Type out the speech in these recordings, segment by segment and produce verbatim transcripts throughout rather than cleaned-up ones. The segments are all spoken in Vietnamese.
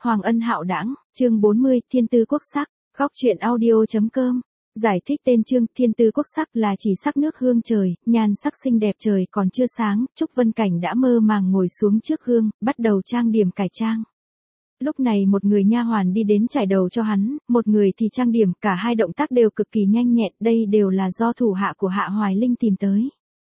Hoàng Ân Hạo Đãng, chương bốn mươi, Thiên Tư Quốc Sắc, góc truyện audio.com. Giải thích tên chương Thiên Tư Quốc Sắc là chỉ sắc nước hương trời, nhan sắc xinh đẹp trời còn chưa sáng, Trúc Vân Cảnh đã mơ màng ngồi xuống trước gương, bắt đầu trang điểm cải trang. Lúc này một người nha hoàn đi đến chải đầu cho hắn, một người thì trang điểm, cả hai động tác đều cực kỳ nhanh nhẹn, đây đều là do thủ hạ của Hạ Hoài Linh tìm tới.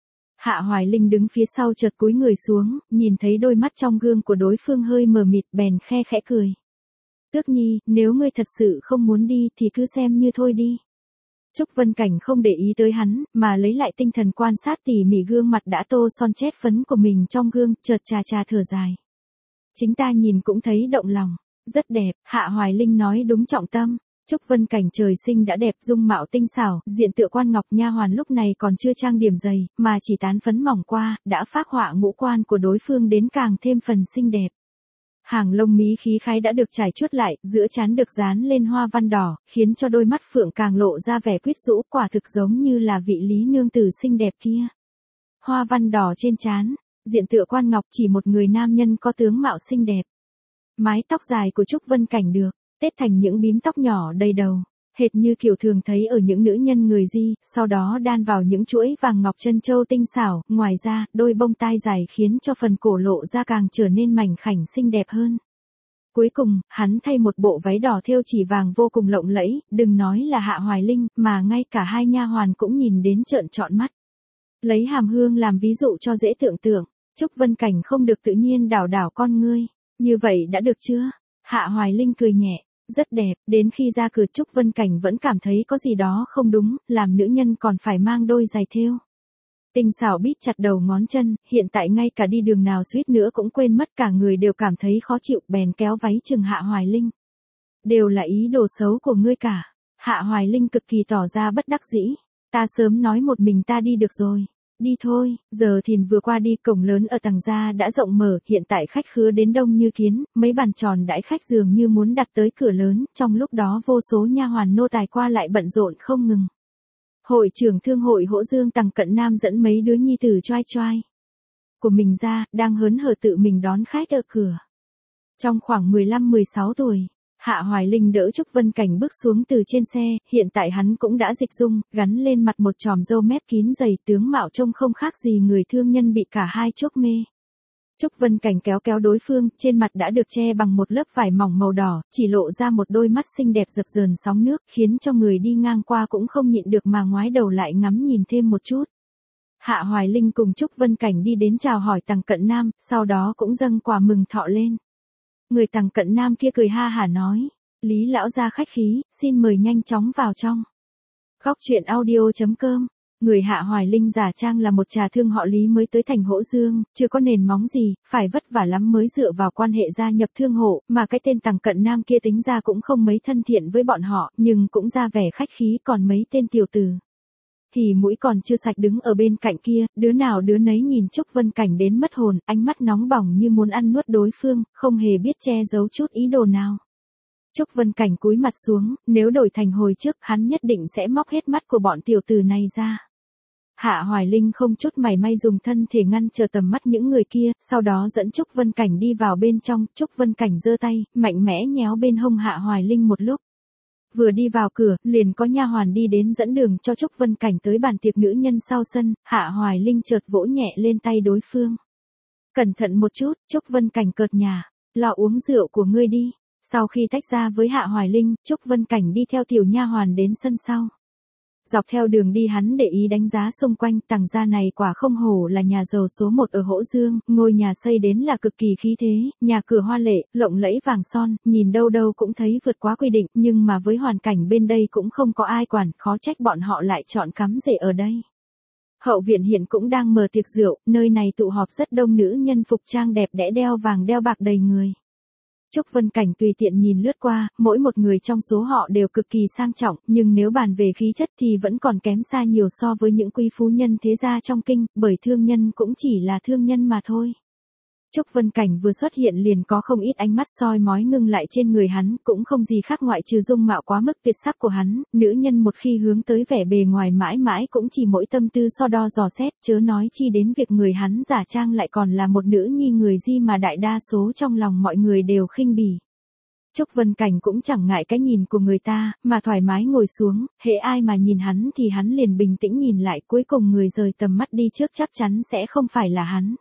Hạ Hoài Linh đứng phía sau chợt cúi người xuống, nhìn thấy đôi mắt trong gương của đối phương hơi mờ mịt bèn khe khẽ cười. Tước Nhi, nếu ngươi thật sự không muốn đi thì cứ xem như thôi đi. Trúc Vân Cảnh không để ý tới hắn, mà lấy lại tinh thần quan sát tỉ mỉ gương mặt đã tô son chét phấn của mình trong gương, chợt chà chà thở dài. Chính ta nhìn cũng thấy động lòng, rất đẹp, Hạ Hoài Linh nói đúng trọng tâm. Trúc Vân Cảnh trời sinh đã đẹp, dung mạo tinh xảo, diện tựa quan ngọc, nha hoàn lúc này còn chưa trang điểm dày, mà chỉ tán phấn mỏng qua, đã phác họa ngũ quan của đối phương đến càng thêm phần xinh đẹp. Hàng lông mí khí khái đã được trải chuốt lại, giữa trán được dán lên hoa văn đỏ, khiến cho đôi mắt phượng càng lộ ra vẻ quyến rũ, quả thực giống như là vị lý nương tử xinh đẹp kia. Hoa văn đỏ trên trán, diện tựa quan ngọc, chỉ một người nam nhân có tướng mạo xinh đẹp. Mái tóc dài của Trúc Vân Cảnh được tết thành những bím tóc nhỏ đầy đầu, hệt như kiểu thường thấy ở những nữ nhân người Di, sau đó đan vào những chuỗi vàng ngọc chân châu tinh xảo, ngoài ra, đôi bông tai dài khiến cho phần cổ lộ ra càng trở nên mảnh khảnh xinh đẹp hơn. Cuối cùng, hắn thay một bộ váy đỏ thêu chỉ vàng vô cùng lộng lẫy, đừng nói là Hạ Hoài Linh, mà ngay cả hai nha hoàn cũng nhìn đến trợn trọn mắt. Lấy hàm hương làm ví dụ cho dễ tưởng tượng, Trúc Vân Cảnh không được tự nhiên đảo đảo con ngươi, như vậy đã được chưa? Hạ Hoài Linh cười nhẹ. Rất đẹp, đến khi ra cửa Trúc Vân Cảnh vẫn cảm thấy có gì đó không đúng, làm nữ nhân còn phải mang đôi giày thêu. Tinh xảo bít chặt đầu ngón chân, hiện tại ngay cả đi đường nào suýt nữa cũng quên mất, cả người đều cảm thấy khó chịu, bèn kéo váy chừng Hạ Hoài Linh. Đều là ý đồ xấu của ngươi cả. Hạ Hoài Linh cực kỳ tỏ ra bất đắc dĩ. Ta sớm nói một mình ta đi được rồi. Đi thôi, giờ thìn vừa qua đi, cổng lớn ở tầng gia đã rộng mở, hiện tại khách khứa đến đông như kiến, mấy bàn tròn đãi khách dường như muốn đặt tới cửa lớn, trong lúc đó vô số nha hoàn nô tài qua lại bận rộn không ngừng. Hội trưởng thương hội Hỗ Dương Tằng Cận Nam dẫn mấy đứa nhi tử choai choai của mình ra, đang hớn hở tự mình đón khách ở cửa. Trong khoảng mười lăm mười sáu tuổi, Hạ Hoài Linh đỡ Trúc Vân Cảnh bước xuống từ trên xe, hiện tại hắn cũng đã dịch dung, gắn lên mặt một chòm râu mép kín dày, tướng mạo trông không khác gì người thương nhân bị cả hai chốc mê. Trúc Vân Cảnh kéo kéo đối phương, trên mặt đã được che bằng một lớp vải mỏng màu đỏ, chỉ lộ ra một đôi mắt xinh đẹp dập dờn sóng nước, khiến cho người đi ngang qua cũng không nhịn được mà ngoái đầu lại ngắm nhìn thêm một chút. Hạ Hoài Linh cùng Trúc Vân Cảnh đi đến chào hỏi Tằng Cận Nam, sau đó cũng dâng quà mừng thọ lên. Người Tằng Cận Nam kia cười ha hả nói, Lý lão gia khách khí, xin mời nhanh chóng vào trong. Góc truyện audio.com. Người Hạ Hoài Linh giả trang là một trà thương họ Lý mới tới thành Hỗ Dương, chưa có nền móng gì, phải vất vả lắm mới dựa vào quan hệ gia nhập thương hộ, mà cái tên Tằng Cận Nam kia tính ra cũng không mấy thân thiện với bọn họ, nhưng cũng ra vẻ khách khí, còn mấy tên tiểu tử thì mũi còn chưa sạch đứng ở bên cạnh kia, đứa nào đứa nấy nhìn Trúc Vân Cảnh đến mất hồn, ánh mắt nóng bỏng như muốn ăn nuốt đối phương, không hề biết che giấu chút ý đồ nào. Trúc Vân Cảnh cúi mặt xuống, nếu đổi thành hồi trước, hắn nhất định sẽ móc hết mắt của bọn tiểu tử này ra. Hạ Hoài Linh không chút mảy may dùng thân thể ngăn trở tầm mắt những người kia, sau đó dẫn Trúc Vân Cảnh đi vào bên trong, Trúc Vân Cảnh giơ tay, mạnh mẽ nhéo bên hông Hạ Hoài Linh một lúc. Vừa đi vào cửa, liền có nha hoàn đi đến dẫn đường cho Trúc Vân Cảnh tới bàn tiệc nữ nhân sau sân, Hạ Hoài Linh chợt vỗ nhẹ lên tay đối phương. Cẩn thận một chút, Trúc Vân Cảnh cợt nhả, lo uống rượu của ngươi đi. Sau khi tách ra với Hạ Hoài Linh, Trúc Vân Cảnh đi theo tiểu nha hoàn đến sân sau. Dọc theo đường đi hắn để ý đánh giá xung quanh, Tằng gia này quả không hổ là nhà giàu số một ở Hỗ Dương, ngôi nhà xây đến là cực kỳ khí thế, nhà cửa hoa lệ, lộng lẫy vàng son, nhìn đâu đâu cũng thấy vượt quá quy định, nhưng mà với hoàn cảnh bên đây cũng không có ai quản, khó trách bọn họ lại chọn cắm rễ ở đây. Hậu viện hiện cũng đang mở tiệc rượu, nơi này tụ họp rất đông nữ nhân phục trang đẹp đẽ, đeo vàng đeo bạc đầy người. Trúc Vân Cảnh tùy tiện nhìn lướt qua, mỗi một người trong số họ đều cực kỳ sang trọng, nhưng nếu bàn về khí chất thì vẫn còn kém xa nhiều so với những quý phú nhân thế gia trong kinh, bởi thương nhân cũng chỉ là thương nhân mà thôi. Trúc Vân Cảnh vừa xuất hiện liền có không ít ánh mắt soi mói ngưng lại trên người hắn, cũng không gì khác ngoại trừ dung mạo quá mức tuyệt sắc của hắn, nữ nhân một khi hướng tới vẻ bề ngoài mãi mãi cũng chỉ mỗi tâm tư so đo dò xét, chớ nói chi đến việc người hắn giả trang lại còn là một nữ nhi người Di mà đại đa số trong lòng mọi người đều khinh bỉ. Trúc Vân Cảnh cũng chẳng ngại cái nhìn của người ta, mà thoải mái ngồi xuống, hễ ai mà nhìn hắn thì hắn liền bình tĩnh nhìn lại, cuối cùng người rời tầm mắt đi trước chắc chắn sẽ không phải là hắn.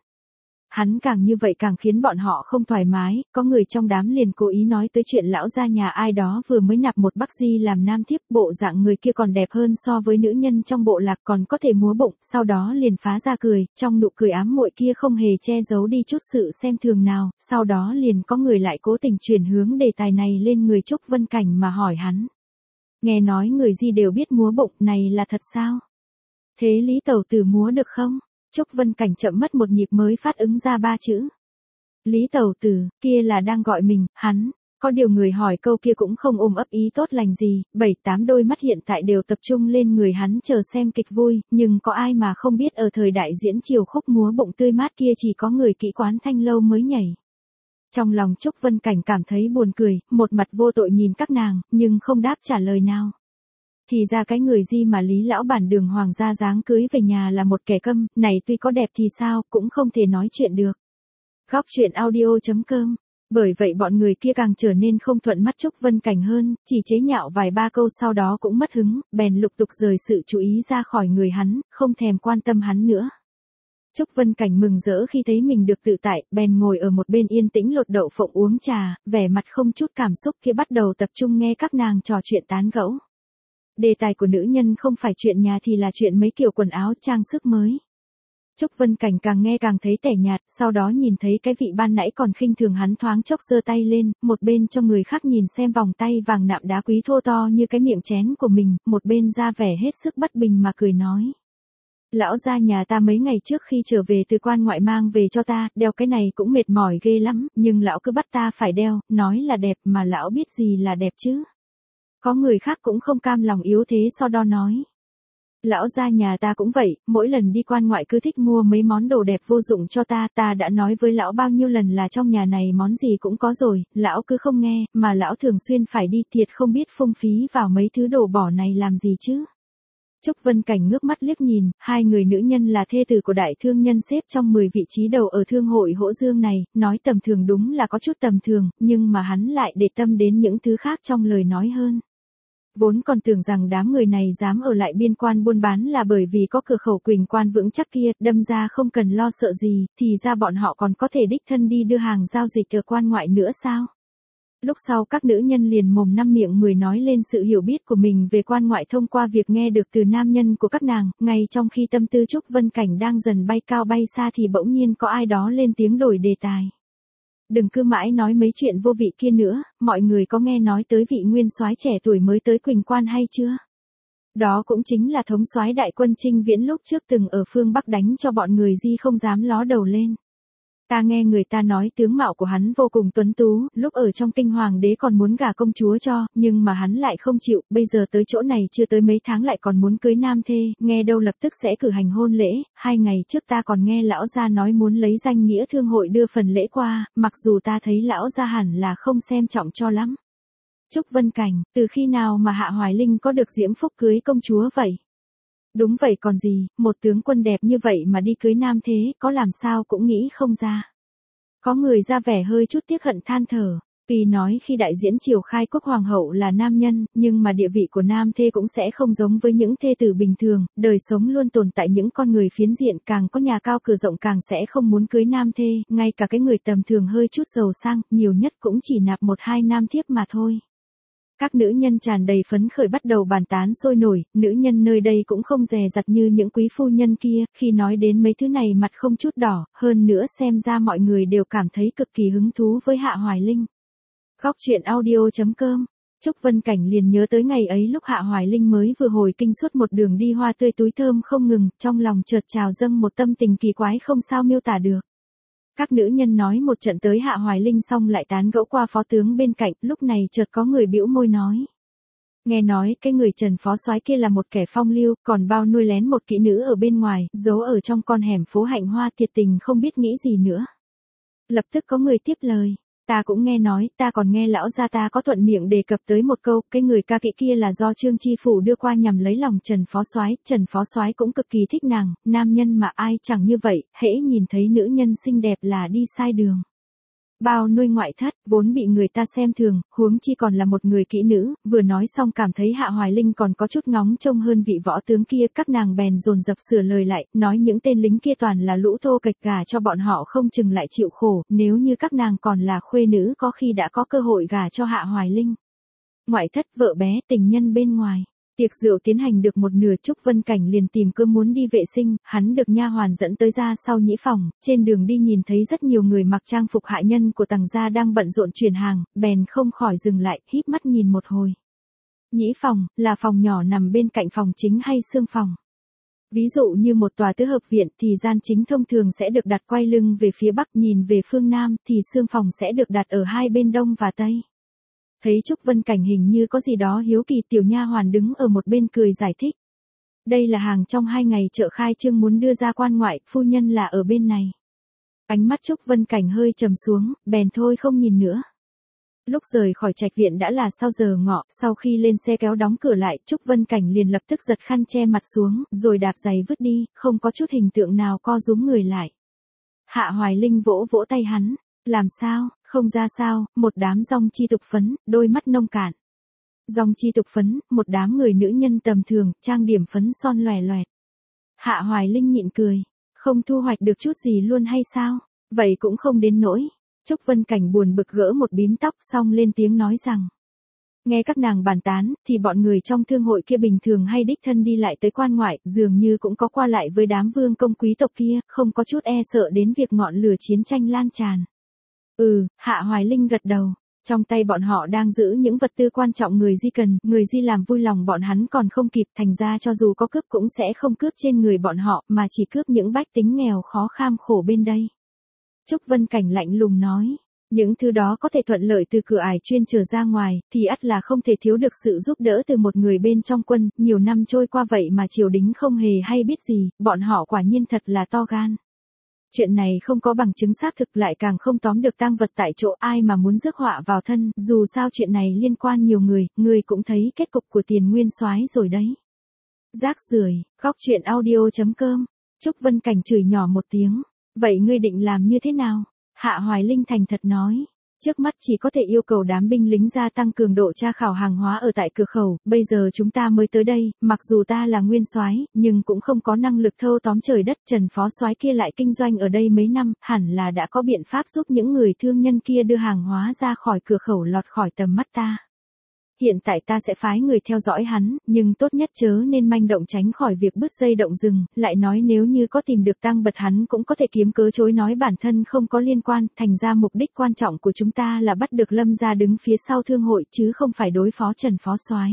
Hắn càng như vậy càng khiến bọn họ không thoải mái, có người trong đám liền cố ý nói tới chuyện lão gia nhà ai đó vừa mới nạp một bác di làm nam thiếp, bộ dạng người kia còn đẹp hơn so với nữ nhân trong bộ lạc, còn có thể múa bụng, sau đó liền phá ra cười, trong nụ cười ám muội kia không hề che giấu đi chút sự xem thường nào, sau đó liền có người lại cố tình chuyển hướng đề tài này lên người Trúc Vân Cảnh mà hỏi hắn. Nghe nói người Di đều biết múa bụng, này là thật sao? Thế Lý Tẩu Tử múa được không? Trúc Vân Cảnh chậm mất một nhịp mới phát ứng ra ba chữ. Lý Tẩu Tử, kia là đang gọi mình, hắn. Có điều người hỏi câu kia cũng không ôm ấp ý tốt lành gì, bảy tám đôi mắt hiện tại đều tập trung lên người hắn chờ xem kịch vui, nhưng có ai mà không biết ở thời đại diễn chiều khúc múa bụng tươi mát kia chỉ có người kỹ quán thanh lâu mới nhảy. Trong lòng Trúc Vân Cảnh cảm thấy buồn cười, một mặt vô tội nhìn các nàng, nhưng không đáp trả lời nào. Thì ra cái người Di mà Lý lão bản đường hoàng gia dáng cưới về nhà là một kẻ câm, này tuy có đẹp thì sao, cũng không thể nói chuyện được. Góc truyện audio chấm com. Bởi vậy bọn người kia càng trở nên không thuận mắt Trúc Vân Cảnh hơn, chỉ chế nhạo vài ba câu sau đó cũng mất hứng, bèn lục tục rời sự chú ý ra khỏi người hắn, không thèm quan tâm hắn nữa. Trúc Vân Cảnh mừng rỡ khi thấy mình được tự tại, bèn ngồi ở một bên yên tĩnh lột đậu phộng uống trà, vẻ mặt không chút cảm xúc khi bắt đầu tập trung nghe các nàng trò chuyện tán gẫu. Đề tài của nữ nhân không phải chuyện nhà thì là chuyện mấy kiểu quần áo trang sức mới. Trúc Vân Cảnh càng nghe càng thấy tẻ nhạt, sau đó nhìn thấy cái vị ban nãy còn khinh thường hắn thoáng chốc giơ tay lên, một bên cho người khác nhìn xem vòng tay vàng nạm đá quý thô to như cái miệng chén của mình, một bên ra vẻ hết sức bất bình mà cười nói. Lão gia nhà ta mấy ngày trước khi trở về từ quan ngoại mang về cho ta, đeo cái này cũng mệt mỏi ghê lắm, nhưng lão cứ bắt ta phải đeo, nói là đẹp mà lão biết gì là đẹp chứ. Có người khác cũng không cam lòng yếu thế so đo nói. Lão gia nhà ta cũng vậy, mỗi lần đi quan ngoại cứ thích mua mấy món đồ đẹp vô dụng cho ta, ta đã nói với lão bao nhiêu lần là trong nhà này món gì cũng có rồi, lão cứ không nghe, mà lão thường xuyên phải đi thiệt không biết phung phí vào mấy thứ đồ bỏ này làm gì chứ. Trúc Vân Cảnh ngước mắt liếc nhìn, hai người nữ nhân là thê tử của đại thương nhân xếp trong mười vị trí đầu ở thương hội Hỗ Dương này, nói tầm thường đúng là có chút tầm thường, nhưng mà hắn lại để tâm đến những thứ khác trong lời nói hơn. Vốn còn tưởng rằng đám người này dám ở lại biên quan buôn bán là bởi vì có cửa khẩu Quỳnh Quan vững chắc kia, đâm ra không cần lo sợ gì, thì ra bọn họ còn có thể đích thân đi đưa hàng giao dịch ở quan ngoại nữa sao? Lúc sau các nữ nhân liền mồm năm miệng mười nói lên sự hiểu biết của mình về quan ngoại thông qua việc nghe được từ nam nhân của các nàng, ngay trong khi tâm tư Trúc Vân Cảnh đang dần bay cao bay xa thì bỗng nhiên có ai đó lên tiếng đổi đề tài. Đừng cứ mãi nói mấy chuyện vô vị kia nữa, mọi người có nghe nói tới vị nguyên soái trẻ tuổi mới tới Quỳnh Quan hay chưa? Đó cũng chính là thống soái đại quân Trinh Viễn lúc trước từng ở phương Bắc đánh cho bọn người Di không dám ló đầu lên. Ta nghe người ta nói tướng mạo của hắn vô cùng tuấn tú, lúc ở trong kinh hoàng đế còn muốn gả công chúa cho, nhưng mà hắn lại không chịu, bây giờ tới chỗ này chưa tới mấy tháng lại còn muốn cưới nam thê, nghe đâu lập tức sẽ cử hành hôn lễ, hai ngày trước ta còn nghe lão gia nói muốn lấy danh nghĩa thương hội đưa phần lễ qua, mặc dù ta thấy lão gia hẳn là không xem trọng cho lắm. Trúc Vân Cảnh, từ khi nào mà Hạ Hoài Linh có được diễm phúc cưới công chúa vậy? Đúng vậy còn gì, một tướng quân đẹp như vậy mà đi cưới nam thế, có làm sao cũng nghĩ không ra. Có người ra vẻ hơi chút tiếc hận than thở, tuy nói khi đại diễn triều khai quốc hoàng hậu là nam nhân, nhưng mà địa vị của nam thê cũng sẽ không giống với những thê tử bình thường, đời sống luôn tồn tại những con người phiến diện, càng có nhà cao cửa rộng càng sẽ không muốn cưới nam thê, ngay cả cái người tầm thường hơi chút giàu sang, nhiều nhất cũng chỉ nạp một hai nam thiếp mà thôi. Các nữ nhân tràn đầy phấn khởi bắt đầu bàn tán sôi nổi, nữ nhân nơi đây cũng không dè dặt như những quý phu nhân kia, khi nói đến mấy thứ này mặt không chút đỏ, hơn nữa xem ra mọi người đều cảm thấy cực kỳ hứng thú với Hạ Hoài Linh. Góc truyện audio chấm com. Trúc Vân Cảnh liền nhớ tới ngày ấy lúc Hạ Hoài Linh mới vừa hồi kinh suốt một đường đi hoa tươi túi thơm không ngừng, trong lòng chợt trào dâng một tâm tình kỳ quái không sao miêu tả được. Các nữ nhân nói một trận tới Hạ Hoài Linh xong lại tán gẫu qua phó tướng bên cạnh, lúc này chợt có người bĩu môi nói. Nghe nói cái người Trần phó soái kia là một kẻ phong lưu, còn bao nuôi lén một kỹ nữ ở bên ngoài, giấu ở trong con hẻm phố Hạnh Hoa thiệt tình không biết nghĩ gì nữa. Lập tức có người tiếp lời. Ta cũng nghe nói, ta còn nghe lão gia ta có thuận miệng đề cập tới một câu, cái người ca kỹ kia là do Trương Chi Phủ đưa qua nhằm lấy lòng Trần phó soái, Trần phó soái cũng cực kỳ thích nàng, nam nhân mà ai chẳng như vậy, hễ nhìn thấy nữ nhân xinh đẹp là đi sai đường. Bao nuôi ngoại thất, vốn bị người ta xem thường, huống chi còn là một người kỹ nữ, vừa nói xong cảm thấy Hạ Hoài Linh còn có chút ngóng trông hơn vị võ tướng kia, các nàng bèn dồn dập sửa lời lại, nói những tên lính kia toàn là lũ thô kệch, gả cho bọn họ không chừng lại chịu khổ, nếu như các nàng còn là khuê nữ có khi đã có cơ hội gả cho Hạ Hoài Linh. Ngoại thất, vợ bé, tình nhân bên ngoài. Tiệc rượu tiến hành được một nửa, Trúc Vân Cảnh liền tìm cơm muốn đi vệ sinh, hắn được nha hoàn dẫn tới ra sau nhĩ phòng, trên đường đi nhìn thấy rất nhiều người mặc trang phục hạ nhân của Tằng gia đang bận rộn chuyển hàng, bèn không khỏi dừng lại, híp mắt nhìn một hồi. Nhĩ phòng, là phòng nhỏ nằm bên cạnh phòng chính hay xương phòng? Ví dụ như một tòa tứ hợp viện thì gian chính thông thường sẽ được đặt quay lưng về phía bắc, nhìn về phương nam thì xương phòng sẽ được đặt ở hai bên đông và tây. Thấy Trúc Vân Cảnh hình như có gì đó hiếu kỳ, tiểu nha hoàn đứng ở một bên cười giải thích. Đây là hàng trong hai ngày chợ khai trương muốn đưa ra quan ngoại, phu nhân là ở bên này. Ánh mắt Trúc Vân Cảnh hơi trầm xuống, bèn thôi không nhìn nữa. Lúc rời khỏi trạch viện đã là sau giờ ngọ, sau khi lên xe kéo đóng cửa lại, Trúc Vân Cảnh liền lập tức giật khăn che mặt xuống, rồi đạp giày vứt đi, không có chút hình tượng nào co rúm người lại. Hạ Hoài Linh vỗ vỗ tay hắn. Làm sao, không ra sao, một đám dong chi tục phấn, đôi mắt nông cạn. Dong chi tục phấn, một đám người nữ nhân tầm thường, trang điểm phấn son lòe loẹt. Hạ Hoài Linh nhịn cười, không thu hoạch được chút gì luôn hay sao, vậy cũng không đến nỗi. Trúc Vân Cảnh buồn bực gỡ một bím tóc xong lên tiếng nói rằng. Nghe các nàng bàn tán, thì bọn người trong thương hội kia bình thường hay đích thân đi lại tới quan ngoại, dường như cũng có qua lại với đám vương công quý tộc kia, không có chút e sợ đến việc ngọn lửa chiến tranh lan tràn. Ừ, Hạ Hoài Linh gật đầu, trong tay bọn họ đang giữ những vật tư quan trọng người Di cần, người Di làm vui lòng bọn hắn còn không kịp, thành ra cho dù có cướp cũng sẽ không cướp trên người bọn họ, mà chỉ cướp những bách tính nghèo khó kham khổ bên đây. Trúc Vân Cảnh lạnh lùng nói, những thứ đó có thể thuận lợi từ cửa ải chuyên trở ra ngoài, thì ắt là không thể thiếu được sự giúp đỡ từ một người bên trong quân, nhiều năm trôi qua vậy mà triều đình không hề hay biết gì, bọn họ quả nhiên thật là to gan. Chuyện này không có bằng chứng xác thực, lại càng không tóm được tang vật tại chỗ, ai mà muốn rước họa vào thân, dù sao chuyện này liên quan nhiều người, người cũng thấy kết cục của Tiền Nguyên Soái rồi đấy. Rác rưởi, góc truyện audio chấm com. Trúc Vân Cảnh chửi nhỏ một tiếng, vậy ngươi định làm như thế nào? Hạ Hoài Linh thành thật nói. Trước mắt chỉ có thể yêu cầu đám binh lính gia tăng cường độ tra khảo hàng hóa ở tại cửa khẩu, bây giờ chúng ta mới tới đây, mặc dù ta là nguyên soái, nhưng cũng không có năng lực thâu tóm trời đất, Trần phó soái kia lại kinh doanh ở đây mấy năm, hẳn là đã có biện pháp giúp những người thương nhân kia đưa hàng hóa ra khỏi cửa khẩu lọt khỏi tầm mắt ta. Hiện tại ta sẽ phái người theo dõi hắn, nhưng tốt nhất chớ nên manh động tránh khỏi việc bứt dây động rừng, lại nói nếu như có tìm được tang vật hắn cũng có thể kiếm cớ chối nói bản thân không có liên quan, thành ra mục đích quan trọng của chúng ta là bắt được Lâm gia đứng phía sau thương hội chứ không phải đối phó Trần phó soái.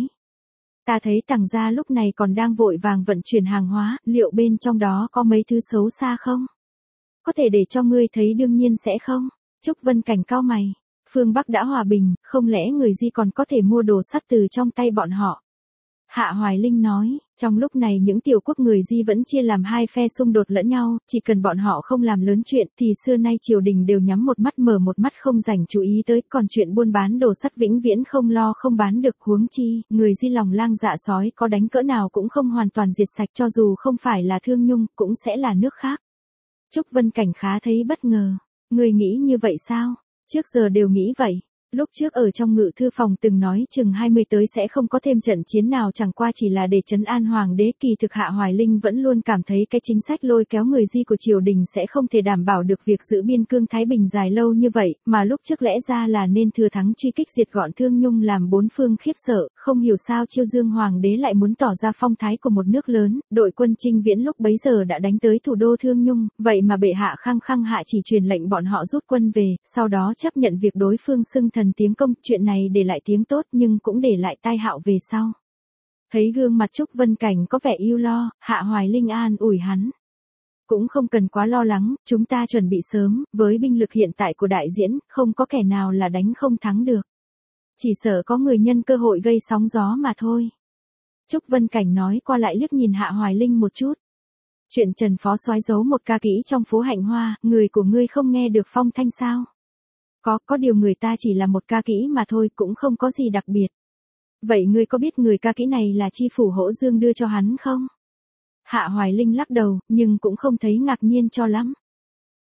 Ta thấy Tằng gia lúc này còn đang vội vàng vận chuyển hàng hóa, liệu bên trong đó có mấy thứ xấu xa không? Có thể để cho ngươi thấy đương nhiên sẽ không. Trúc Vân Cảnh cau mày. Phương Bắc đã hòa bình, không lẽ người Di còn có thể mua đồ sắt từ trong tay bọn họ? Hạ Hoài Linh nói, trong lúc này những tiểu quốc người Di vẫn chia làm hai phe xung đột lẫn nhau, chỉ cần bọn họ không làm lớn chuyện thì xưa nay triều đình đều nhắm một mắt mở một mắt không dành chú ý tới, còn chuyện buôn bán đồ sắt vĩnh viễn không lo không bán được, huống chi, người Di lòng lang dạ sói có đánh cỡ nào cũng không hoàn toàn diệt sạch, cho dù không phải là Thương Nhung, cũng sẽ là nước khác. Trúc Vân Cảnh khá thấy bất ngờ, người nghĩ như vậy sao? Trước giờ đều nghĩ vậy. Lúc trước ở trong ngự thư phòng từng nói chừng hai mươi tới sẽ không có thêm trận chiến nào, chẳng qua chỉ là để trấn an hoàng đế, kỳ thực Hạ Hoài Linh vẫn luôn cảm thấy cái chính sách lôi kéo người Di của triều đình sẽ không thể đảm bảo được việc giữ biên cương Thái Bình dài lâu như vậy, mà lúc trước lẽ ra là nên thừa thắng truy kích diệt gọn Thương Nhung làm bốn phương khiếp sợ, không hiểu sao Chiêu Dương hoàng đế lại muốn tỏ ra phong thái của một nước lớn, đội quân Trinh Viễn lúc bấy giờ đã đánh tới thủ đô Thương Nhung, vậy mà bệ hạ khăng khăng hạ chỉ truyền lệnh bọn họ rút quân về, sau đó chấp nhận việc đối phương xưng thần tiến công, chuyện này để lại tiếng tốt nhưng cũng để lại tai họa về sau. Thấy gương mặt Trúc Vân Cảnh có vẻ ưu lo, Hạ Hoài Linh an ủi hắn. Cũng không cần quá lo lắng, chúng ta chuẩn bị sớm, với binh lực hiện tại của đại diễn, không có kẻ nào là đánh không thắng được. Chỉ sợ có người nhân cơ hội gây sóng gió mà thôi. Trúc Vân Cảnh nói qua lại liếc nhìn Hạ Hoài Linh một chút. Chuyện Trần phó soái giấu một ca kỹ trong phố Hạnh Hoa, người của ngươi không nghe được phong thanh sao? Có, có điều người ta chỉ là một ca kỹ mà thôi, cũng không có gì đặc biệt. Vậy ngươi có biết người ca kỹ này là chi phủ Hỗ Dương đưa cho hắn không? Hạ Hoài Linh lắc đầu, nhưng cũng không thấy ngạc nhiên cho lắm.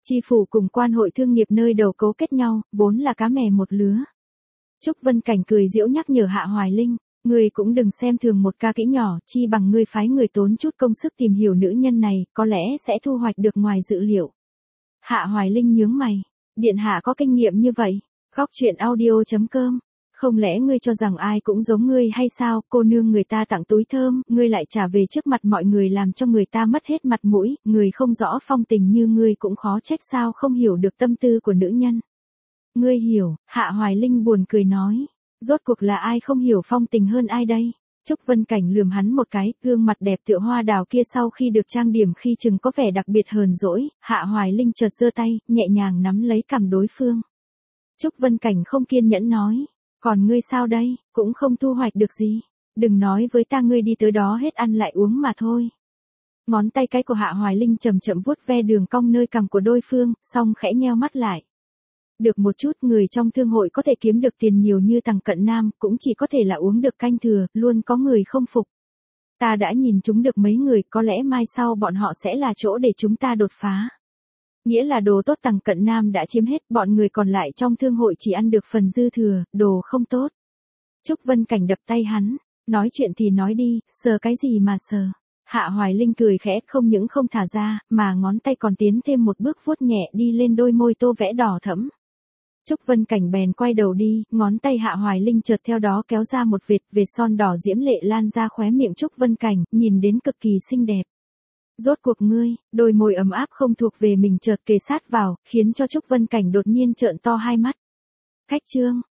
Chi phủ cùng quan hội thương nghiệp nơi đầu cấu kết nhau, vốn là cá mè một lứa. Trúc Vân Cảnh cười giễu nhắc nhở Hạ Hoài Linh, ngươi cũng đừng xem thường một ca kỹ nhỏ, chi bằng ngươi phái người tốn chút công sức tìm hiểu nữ nhân này, có lẽ sẽ thu hoạch được ngoài dự liệu. Hạ Hoài Linh nhướng mày, điện hạ có kinh nghiệm như vậy, góc truyện audio chấm com. Không lẽ ngươi cho rằng ai cũng giống ngươi hay sao, cô nương người ta tặng túi thơm, ngươi lại trả về trước mặt mọi người làm cho người ta mất hết mặt mũi, người không rõ phong tình như ngươi cũng khó trách sao không hiểu được tâm tư của nữ nhân. Ngươi hiểu, Hạ Hoài Linh buồn cười nói, rốt cuộc là ai không hiểu phong tình hơn ai đây? Trúc Vân Cảnh lườm hắn một cái, gương mặt đẹp tựa hoa đào kia sau khi được trang điểm khi chừng có vẻ đặc biệt hờn dỗi, Hạ Hoài Linh chợt giơ tay, nhẹ nhàng nắm lấy cằm đối phương. Trúc Vân Cảnh không kiên nhẫn nói, còn ngươi sao đây, cũng không thu hoạch được gì, đừng nói với ta ngươi đi tới đó hết ăn lại uống mà thôi. Ngón tay cái của Hạ Hoài Linh chậm chậm vuốt ve đường cong nơi cằm của đối phương, xong khẽ nheo mắt lại. Được một chút người trong thương hội có thể kiếm được tiền nhiều như Tằng Cận Nam, cũng chỉ có thể là uống được canh thừa, luôn có người không phục. Ta đã nhìn chúng được mấy người, có lẽ mai sau bọn họ sẽ là chỗ để chúng ta đột phá. Nghĩa là đồ tốt Tằng Cận Nam đã chiếm hết, bọn người còn lại trong thương hội chỉ ăn được phần dư thừa, đồ không tốt. Trúc Vân Cảnh đập tay hắn, nói chuyện thì nói đi, sờ cái gì mà sờ. Hạ Hoài Linh cười khẽ, không những không thả ra, mà ngón tay còn tiến thêm một bước vuốt nhẹ đi lên đôi môi tô vẽ đỏ thẫm. Trúc Vân Cảnh bèn quay đầu đi, ngón tay Hạ Hoài Linh chợt theo đó kéo ra một vệt, vệt son đỏ diễm lệ lan ra khóe miệng Trúc Vân Cảnh, nhìn đến cực kỳ xinh đẹp. Rốt cuộc ngươi, đôi môi ấm áp không thuộc về mình chợt kề sát vào, khiến cho Trúc Vân Cảnh đột nhiên trợn to hai mắt. Khách trương,